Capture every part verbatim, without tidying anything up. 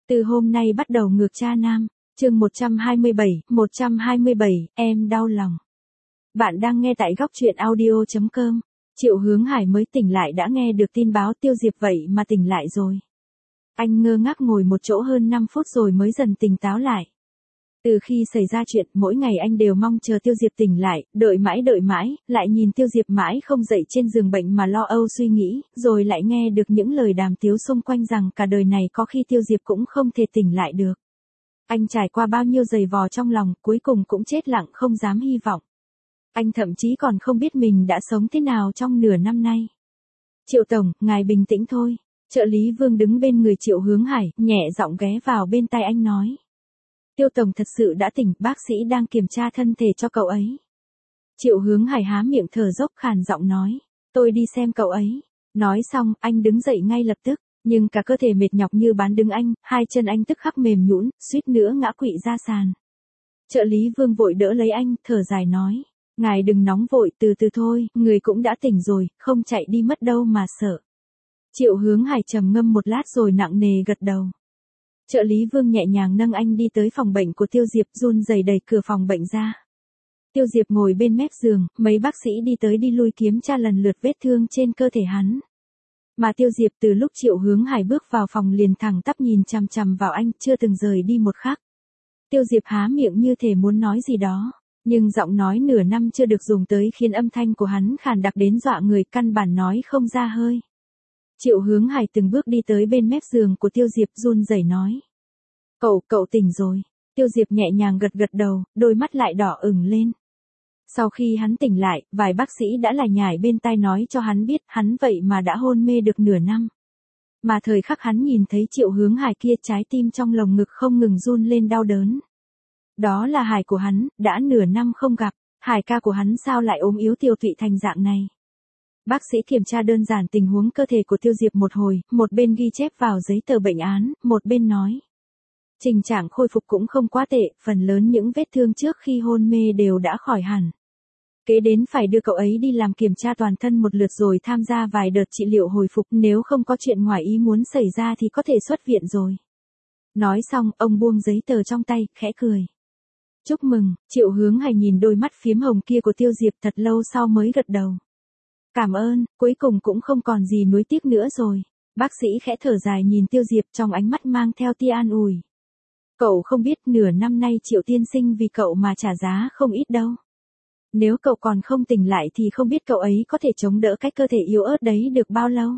Từ hôm nay bắt đầu ngược cha nam, chương một trăm hai mươi bảy, một trăm hai mươi bảy, em đau lòng. Bạn đang nghe tại góc truyện audio chấm com. Triệu Hướng Hải mới tỉnh lại đã nghe được tin báo Tiêu Diệp vậy mà tỉnh lại rồi. Anh ngơ ngác ngồi một chỗ hơn năm phút rồi mới dần tỉnh táo lại. Từ khi xảy ra chuyện, mỗi ngày anh đều mong chờ Tiêu Diệp tỉnh lại, đợi mãi đợi mãi, lại nhìn Tiêu Diệp mãi không dậy trên giường bệnh mà lo âu suy nghĩ, rồi lại nghe được những lời đàm tiếu xung quanh rằng cả đời này có khi Tiêu Diệp cũng không thể tỉnh lại được. Anh trải qua bao nhiêu giày vò trong lòng, cuối cùng cũng chết lặng không dám hy vọng. Anh thậm chí còn không biết mình đã sống thế nào trong nửa năm nay. Triệu Tổng, ngài bình tĩnh thôi. Trợ lý Vương đứng bên người Triệu Hướng Hải, nhẹ giọng ghé vào bên tai anh nói. Tiêu Tổng thật sự đã tỉnh, bác sĩ đang kiểm tra thân thể cho cậu ấy. Triệu Hướng Hải há miệng thở dốc khàn giọng nói. Tôi đi xem cậu ấy. Nói xong, anh đứng dậy ngay lập tức, nhưng cả cơ thể mệt nhọc như bán đứng anh, hai chân anh tức khắc mềm nhũn, suýt nữa ngã quỵ ra sàn. Trợ lý Vương vội đỡ lấy anh, thở dài nói. Ngài đừng nóng vội, từ từ thôi, người cũng đã tỉnh rồi, không chạy đi mất đâu mà sợ. Triệu Hướng Hải trầm ngâm một lát rồi nặng nề gật đầu. Trợ lý Vương nhẹ nhàng nâng anh đi tới phòng bệnh của Tiêu Diệp, run rẩy đẩy cửa phòng bệnh ra. Tiêu Diệp ngồi bên mép giường, mấy bác sĩ đi tới đi lui kiểm tra lần lượt vết thương trên cơ thể hắn. Mà Tiêu Diệp từ lúc Triệu Hướng Hải bước vào phòng liền thẳng tắp nhìn chằm chằm vào anh, chưa từng rời đi một khắc. Tiêu Diệp há miệng như thể muốn nói gì đó, nhưng giọng nói nửa năm chưa được dùng tới khiến âm thanh của hắn khàn đặc đến dọa người, căn bản nói không ra hơi. Triệu Hướng Hải từng bước đi tới bên mép giường của Tiêu Diệp, run rẩy nói. Cậu, cậu tỉnh rồi. Tiêu Diệp nhẹ nhàng gật gật đầu, đôi mắt lại đỏ ửng lên. Sau khi hắn tỉnh lại, vài bác sĩ đã lải nhải bên tai nói cho hắn biết hắn vậy mà đã hôn mê được nửa năm. Mà thời khắc hắn nhìn thấy Triệu Hướng Hải kia, trái tim trong lồng ngực không ngừng run lên đau đớn. Đó là Hải của hắn, đã nửa năm không gặp, Hải ca của hắn sao lại ốm yếu tiêu tụy thành dạng này. Bác sĩ kiểm tra đơn giản tình huống cơ thể của Tiêu Diệp một hồi, một bên ghi chép vào giấy tờ bệnh án, một bên nói. Trình trạng khôi phục cũng không quá tệ, phần lớn những vết thương trước khi hôn mê đều đã khỏi hẳn. Kế đến phải đưa cậu ấy đi làm kiểm tra toàn thân một lượt rồi tham gia vài đợt trị liệu hồi phục, nếu không có chuyện ngoài ý muốn xảy ra thì có thể xuất viện rồi. Nói xong, ông buông giấy tờ trong tay, khẽ cười. Chúc mừng. Triệu Hướng Hải nhìn đôi mắt phiếm hồng kia của Tiêu Diệp thật lâu sau mới gật đầu. Cảm ơn, cuối cùng cũng không còn gì nuối tiếc nữa rồi. Bác sĩ khẽ thở dài nhìn Tiêu Diệp, trong ánh mắt mang theo tia an ủi. Cậu không biết nửa năm nay Triệu tiên sinh vì cậu mà trả giá không ít đâu. Nếu cậu còn không tỉnh lại thì không biết cậu ấy có thể chống đỡ cái cơ thể yếu ớt đấy được bao lâu.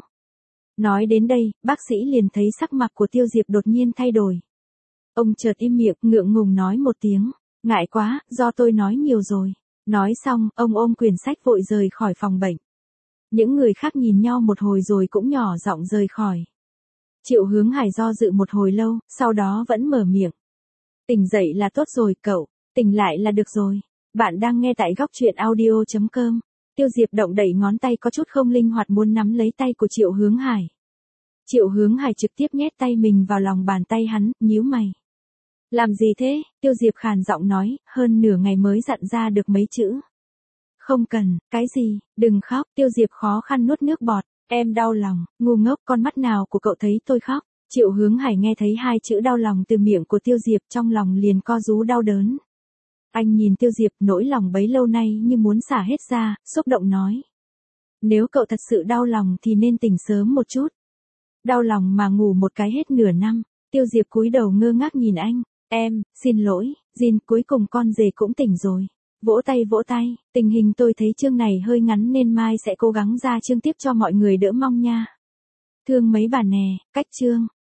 Nói đến đây, bác sĩ liền thấy sắc mặt của Tiêu Diệp đột nhiên thay đổi. Ông chợt im miệng, ngượng ngùng nói một tiếng. Ngại quá, do tôi nói nhiều rồi. Nói xong, ông ôm quyển sách vội rời khỏi phòng bệnh. Những người khác nhìn nhau một hồi rồi cũng nhỏ giọng rời khỏi. Triệu Hướng Hải do dự một hồi lâu, sau đó vẫn mở miệng. Tỉnh dậy là tốt rồi cậu, tỉnh lại là được rồi. Bạn đang nghe tại góc truyện audio chấm com. Tiêu Diệp động đẩy ngón tay có chút không linh hoạt muốn nắm lấy tay của Triệu Hướng Hải. Triệu Hướng Hải trực tiếp nhét tay mình vào lòng bàn tay hắn, nhíu mày. Làm gì thế? Tiêu Diệp khàn giọng nói, hơn nửa ngày mới dặn ra được mấy chữ. Không cần, cái gì, đừng khóc. Tiêu Diệp khó khăn nuốt nước bọt. Em đau lòng, ngu ngốc, con mắt nào của cậu thấy tôi khóc. Triệu Hướng Hải nghe thấy hai chữ đau lòng từ miệng của Tiêu Diệp, trong lòng liền co rúm đau đớn. Anh nhìn Tiêu Diệp, nỗi lòng bấy lâu nay như muốn xả hết ra, xúc động nói. Nếu cậu thật sự đau lòng thì nên tỉnh sớm một chút. Đau lòng mà ngủ một cái hết nửa năm. Tiêu Diệp cúi đầu ngơ ngác nhìn anh. Em, xin lỗi, Jin, cuối cùng con dề cũng tỉnh rồi. Vỗ tay vỗ tay, tình hình tôi thấy chương này hơi ngắn nên mai sẽ cố gắng ra chương tiếp cho mọi người đỡ mong nha. Thương mấy bà nè, cách chương.